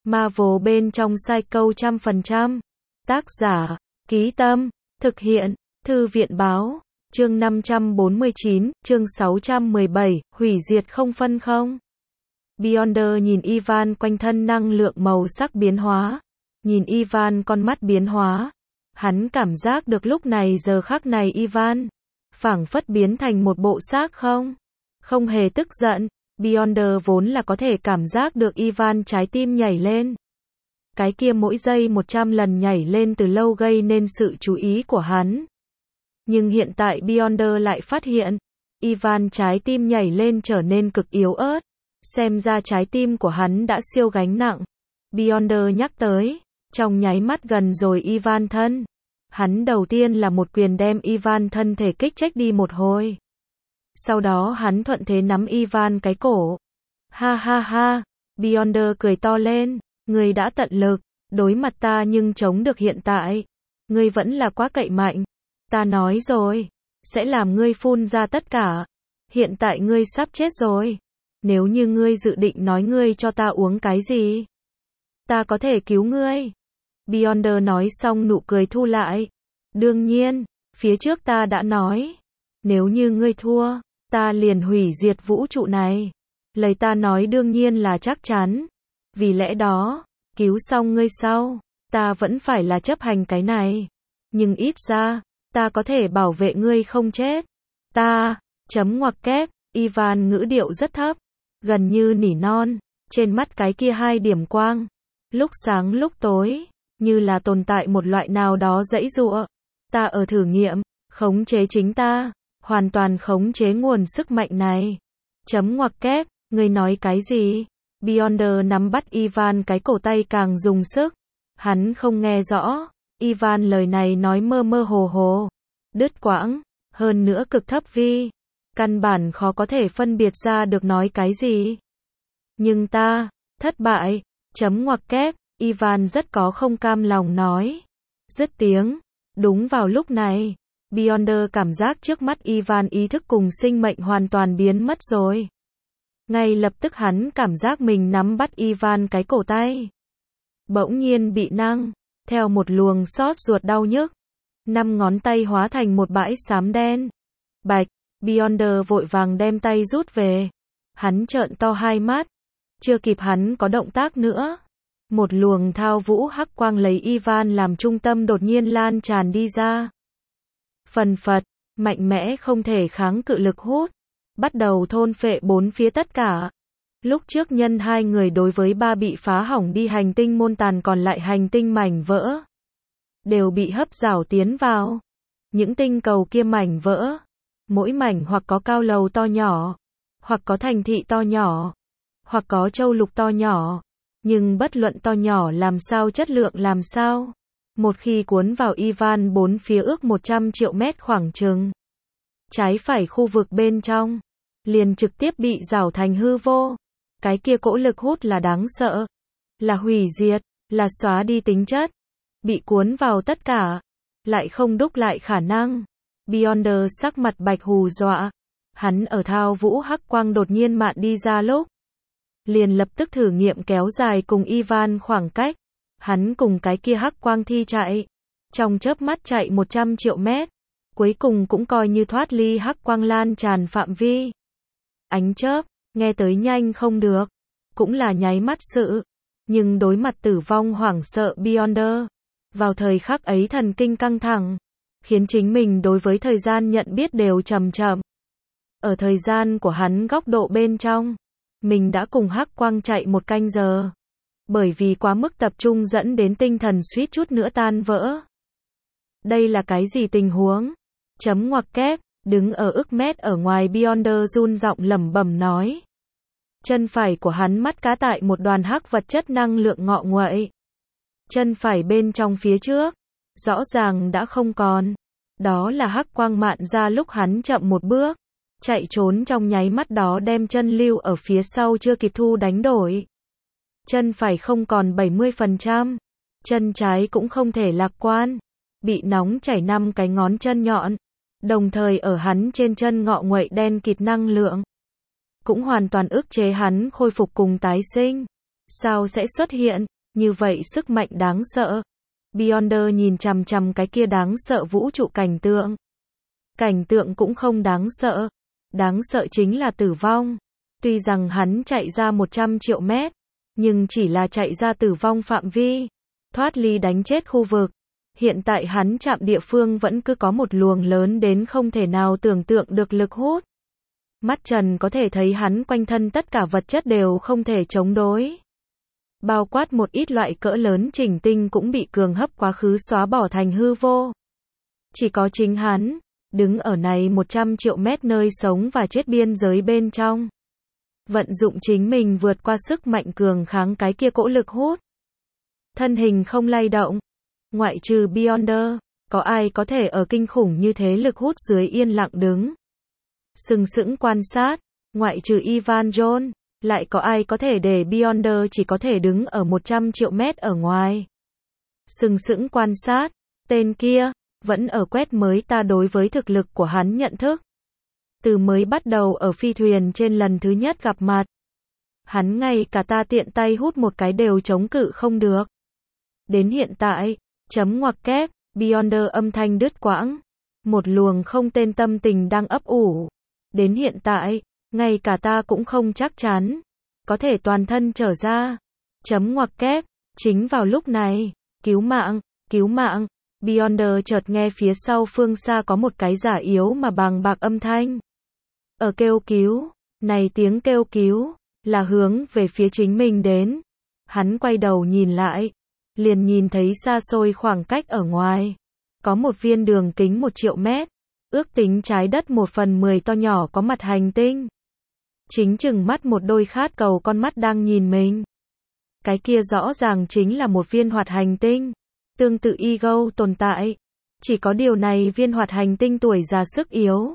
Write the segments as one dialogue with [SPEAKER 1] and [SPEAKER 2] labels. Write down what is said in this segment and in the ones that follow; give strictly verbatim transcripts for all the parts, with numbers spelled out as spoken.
[SPEAKER 1] Marvel bên trong Psycho trăm phần trăm. Tác giả, Ký Tâm, thực hiện, Thư viện Báo, chương năm trăm bốn mươi chín, chương sáu trăm mười bảy, hủy diệt không phân không. Beyonder nhìn Ivan quanh thân năng lượng màu sắc biến hóa, nhìn Ivan con mắt biến hóa. Hắn cảm giác được lúc này giờ khắc này Ivan phảng phất biến thành một bộ xác không. Không hề tức giận, Beyonder vốn là có thể cảm giác được Ivan trái tim nhảy lên. Cái kia mỗi giây một trăm lần nhảy lên từ lâu gây nên sự chú ý của hắn. Nhưng hiện tại Beyonder lại phát hiện, Ivan trái tim nhảy lên trở nên cực yếu ớt. Xem ra trái tim của hắn đã siêu gánh nặng. Beyonder nhắc tới, trong nháy mắt gần rồi Ivan thân. Hắn đầu tiên là một quyền đem Ivan thân thể kích trách đi một hồi. Sau đó hắn thuận thế nắm Ivan cái cổ. Ha ha ha, Beyonder cười to lên, ngươi đã tận lực, đối mặt ta nhưng chống được hiện tại. Ngươi vẫn là quá cậy mạnh. Ta nói rồi, sẽ làm ngươi phun ra tất cả. Hiện tại ngươi sắp chết rồi. Nếu như ngươi dự định nói ngươi cho ta uống cái gì, ta có thể cứu ngươi. Beyonder nói xong nụ cười thu lại. Đương nhiên, phía trước ta đã nói, nếu như ngươi thua, ta liền hủy diệt vũ trụ này. Lời ta nói đương nhiên là chắc chắn. Vì lẽ đó, cứu xong ngươi sau, ta vẫn phải là chấp hành cái này. Nhưng ít ra, ta có thể bảo vệ ngươi không chết. Ta, chấm ngoặc kép, Ivan ngữ điệu rất thấp, gần như nỉ non, trên mắt cái kia hai điểm quang, lúc sáng lúc tối, như là tồn tại một loại nào đó giãy giụa. Ta ở thử nghiệm, khống chế chính ta, hoàn toàn khống chế nguồn sức mạnh này. Chấm ngoặc kép, ngươi nói cái gì? Beyonder nắm bắt Ivan cái cổ tay càng dùng sức. Hắn không nghe rõ, Ivan lời này nói mơ mơ hồ hồ, đứt quãng, hơn nữa cực thấp vi. Căn bản khó có thể phân biệt ra được nói cái gì. Nhưng ta, thất bại, chấm ngoặc kép, Ivan rất có không cam lòng nói. Dứt tiếng, đúng vào lúc này, Beyonder cảm giác trước mắt Ivan ý thức cùng sinh mệnh hoàn toàn biến mất rồi. Ngay lập tức hắn cảm giác mình nắm bắt Ivan cái cổ tay. Bỗng nhiên bị năng, theo một luồng xót ruột đau nhức. Năm ngón tay hóa thành một bãi xám đen. Bạch. Beyonder vội vàng đem tay rút về. Hắn trợn to hai mắt. Chưa kịp hắn có động tác nữa. Một luồng thao vũ hắc quang lấy Ivan làm trung tâm đột nhiên lan tràn đi ra. Phần phật, mạnh mẽ không thể kháng cự lực hút. Bắt đầu thôn phệ bốn phía tất cả. Lúc trước nhân hai người đối với ba bị phá hỏng đi hành tinh môn tàn còn lại hành tinh mảnh vỡ. Đều bị hấp rảo tiến vào. Những tinh cầu kia mảnh vỡ. Mỗi mảnh hoặc có cao lầu to nhỏ, hoặc có thành thị to nhỏ, hoặc có châu lục to nhỏ. Nhưng bất luận to nhỏ làm sao chất lượng làm sao. Một khi cuốn vào Ivan bốn phía ước một trăm triệu mét khoảng chừng. Trái phải khu vực bên trong, liền trực tiếp bị rảo thành hư vô. Cái kia cỗ lực hút là đáng sợ. Là hủy diệt, là xóa đi tính chất. Bị cuốn vào tất cả, lại không đúc lại khả năng. Beyonder sắc mặt bạch hù dọa. Hắn ở thao vũ hắc quang đột nhiên mạn đi ra lúc. Liền lập tức thử nghiệm kéo dài cùng Ivan khoảng cách. Hắn cùng cái kia hắc quang thi chạy. Trong chớp mắt chạy một trăm triệu mét. Cuối cùng cũng coi như thoát ly hắc quang lan tràn phạm vi. Ánh chớp, nghe tới nhanh không được. Cũng là nháy mắt sự. Nhưng đối mặt tử vong hoảng sợ Beyonder. Vào thời khắc ấy thần kinh căng thẳng. Khiến chính mình đối với thời gian nhận biết đều chậm chậm. Ở thời gian của hắn góc độ bên trong, mình đã cùng hắc quang chạy một canh giờ. Bởi vì quá mức tập trung dẫn đến tinh thần suýt chút nữa tan vỡ. Đây là cái gì tình huống? Chấm ngoặc kép, đứng ở ức mét ở ngoài Beyonder run giọng lẩm bẩm nói. Chân phải của hắn mắt cá tại một đoàn hắc vật chất năng lượng ngọ nguậy. Chân phải bên trong phía trước, rõ ràng đã không còn. Đó là hắc quang mạn ra lúc hắn chậm một bước. Chạy trốn trong nháy mắt đó đem chân lưu ở phía sau chưa kịp thu đánh đổi. Chân phải không còn bảy mươi phần trăm. Chân trái cũng không thể lạc quan. Bị nóng chảy năm cái ngón chân nhọn. Đồng thời ở hắn trên chân ngọ nguậy đen kịt năng lượng. Cũng hoàn toàn ức chế hắn khôi phục cùng tái sinh. Sao sẽ xuất hiện? Như vậy sức mạnh đáng sợ. Beyonder nhìn chằm chằm cái kia đáng sợ vũ trụ cảnh tượng. Cảnh tượng cũng không đáng sợ. Đáng sợ chính là tử vong. Tuy rằng hắn chạy ra một trăm triệu mét, nhưng chỉ là chạy ra tử vong phạm vi. Thoát ly đánh chết khu vực. Hiện tại hắn chạm địa phương vẫn cứ có một luồng lớn đến không thể nào tưởng tượng được lực hút. Mắt trần có thể thấy hắn quanh thân tất cả vật chất đều không thể chống đối. Bao quát một ít loại cỡ lớn chỉnh tinh cũng bị cường hấp quá khứ xóa bỏ thành hư vô. Chỉ có chính hắn, đứng ở này một trăm triệu mét nơi sống và chết biên giới bên trong. Vận dụng chính mình vượt qua sức mạnh cường kháng cái kia cỗ lực hút. Thân hình không lay động. Ngoại trừ Beyonder, có ai có thể ở kinh khủng như thế lực hút dưới yên lặng đứng. Sừng sững quan sát, ngoại trừ Ivan John, lại có ai có thể để Beyonder chỉ có thể đứng ở một trăm triệu mét ở ngoài. Sừng sững quan sát, tên kia, vẫn ở quét mới ta đối với thực lực của hắn nhận thức. Từ mới bắt đầu ở phi thuyền trên lần thứ nhất gặp mặt. Hắn ngay cả ta tiện tay hút một cái đều chống cự không được. Đến hiện tại, chấm ngoặc kép, Beyonder âm thanh đứt quãng. Một luồng không tên tâm tình đang ấp ủ. Đến hiện tại, ngay cả ta cũng không chắc chắn. Có thể toàn thân trở ra. Chấm ngoặc kép, chính vào lúc này, cứu mạng, cứu mạng. Beyonder chợt nghe phía sau phương xa có một cái giả yếu mà bàng bạc âm thanh. Ở kêu cứu, này tiếng kêu cứu, là hướng về phía chính mình đến. Hắn quay đầu nhìn lại, liền nhìn thấy xa xôi khoảng cách ở ngoài. Có một viên đường kính một triệu mét, ước tính trái đất một phần mười to nhỏ có mặt hành tinh. Chính chừng mắt một đôi khát cầu con mắt đang nhìn mình. Cái kia rõ ràng chính là một viên hoạt hành tinh. Tương tự Ego tồn tại. Chỉ có điều này viên hoạt hành tinh tuổi già sức yếu.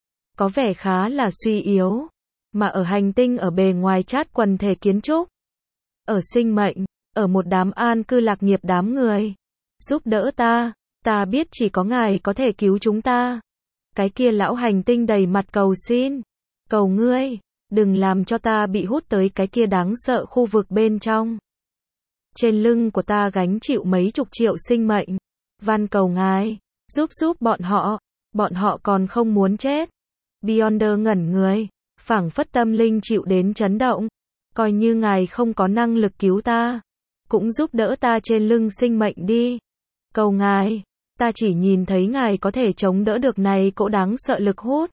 [SPEAKER 1] Có vẻ khá là suy yếu. Mà ở hành tinh ở bề ngoài chát quần thể kiến trúc. Ở sinh mệnh, ở một đám an cư lạc nghiệp đám người. Giúp đỡ ta, ta biết chỉ có ngài có thể cứu chúng ta. Cái kia lão hành tinh đầy mặt cầu xin. Cầu ngươi, đừng làm cho ta bị hút tới cái kia đáng sợ khu vực bên trong. Trên lưng của ta gánh chịu mấy chục triệu sinh mệnh. Van cầu ngài, giúp giúp bọn họ, bọn họ còn không muốn chết. Beyonder ngẩn người, phảng phất tâm linh chịu đến chấn động. Coi như ngài không có năng lực cứu ta, cũng giúp đỡ ta trên lưng sinh mệnh đi. Cầu ngài, ta chỉ nhìn thấy ngài có thể chống đỡ được này cỗ đáng sợ lực hút.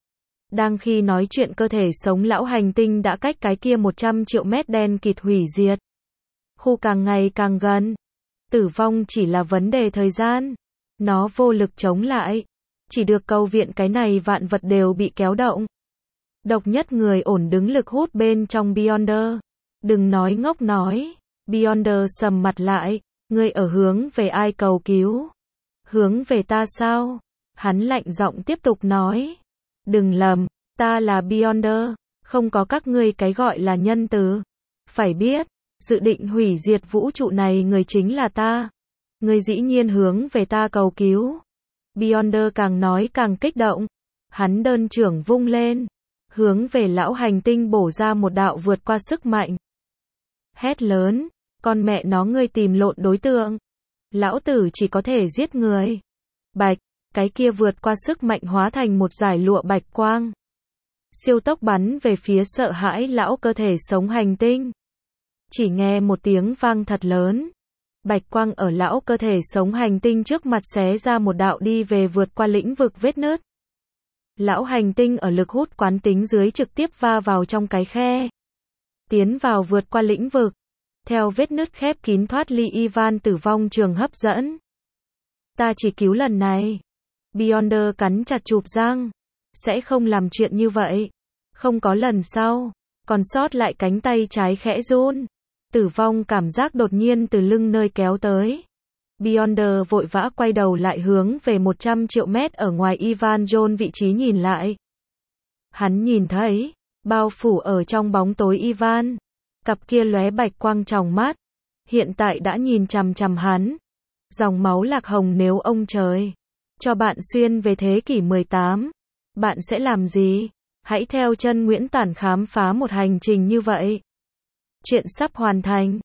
[SPEAKER 1] Đang khi nói chuyện cơ thể sống lão hành tinh đã cách cái kia một trăm triệu mét đen kịt hủy diệt. Khu càng ngày càng gần. Tử vong chỉ là vấn đề thời gian. Nó vô lực chống lại. Chỉ được cầu viện cái này vạn vật đều bị kéo động. Độc nhất người ổn đứng lực hút bên trong Beyonder. Đừng nói ngốc nói. Beyonder sầm mặt lại. Ngươi ở hướng về ai cầu cứu? Hướng về ta sao? Hắn lạnh giọng tiếp tục nói. Đừng lầm, ta là Beyonder. Không có các ngươi cái gọi là nhân từ. Phải biết, dự định hủy diệt vũ trụ này người chính là ta. Ngươi dĩ nhiên hướng về ta cầu cứu. Beyonder càng nói càng kích động. Hắn đơn trưởng vung lên. Hướng về lão hành tinh bổ ra một đạo vượt qua sức mạnh. Hét lớn. Con mẹ nó ngươi tìm lộn đối tượng. Lão tử chỉ có thể giết người. Bạch. Cái kia vượt qua sức mạnh hóa thành một dải lụa bạch quang. Siêu tốc bắn về phía sợ hãi lão cơ thể sống hành tinh. Chỉ nghe một tiếng vang thật lớn. Bạch quang ở lão cơ thể sống hành tinh trước mặt xé ra một đạo đi về vượt qua lĩnh vực vết nứt. Lão hành tinh ở lực hút quán tính dưới trực tiếp va vào trong cái khe. Tiến vào vượt qua lĩnh vực. Theo vết nứt khép kín thoát ly Ivan tử vong trường hấp dẫn. Ta chỉ cứu lần này. Beyonder cắn chặt chụp răng. Sẽ không làm chuyện như vậy. Không có lần sau. Còn sót lại cánh tay trái khẽ run. Tử vong cảm giác đột nhiên từ lưng nơi kéo tới. Beyonder vội vã quay đầu lại hướng về một trăm triệu mét ở ngoài Ivan John vị trí nhìn lại. Hắn nhìn thấy, bao phủ ở trong bóng tối Ivan. Cặp kia lóe bạch quang tròng mắt. Hiện tại đã nhìn chằm chằm hắn. Dòng máu lạc hồng nếu ông trời cho bạn xuyên về thế kỷ mười tám. Bạn sẽ làm gì? Hãy theo chân Nguyễn Tản khám phá một hành trình như vậy. Chuyện sắp hoàn thành.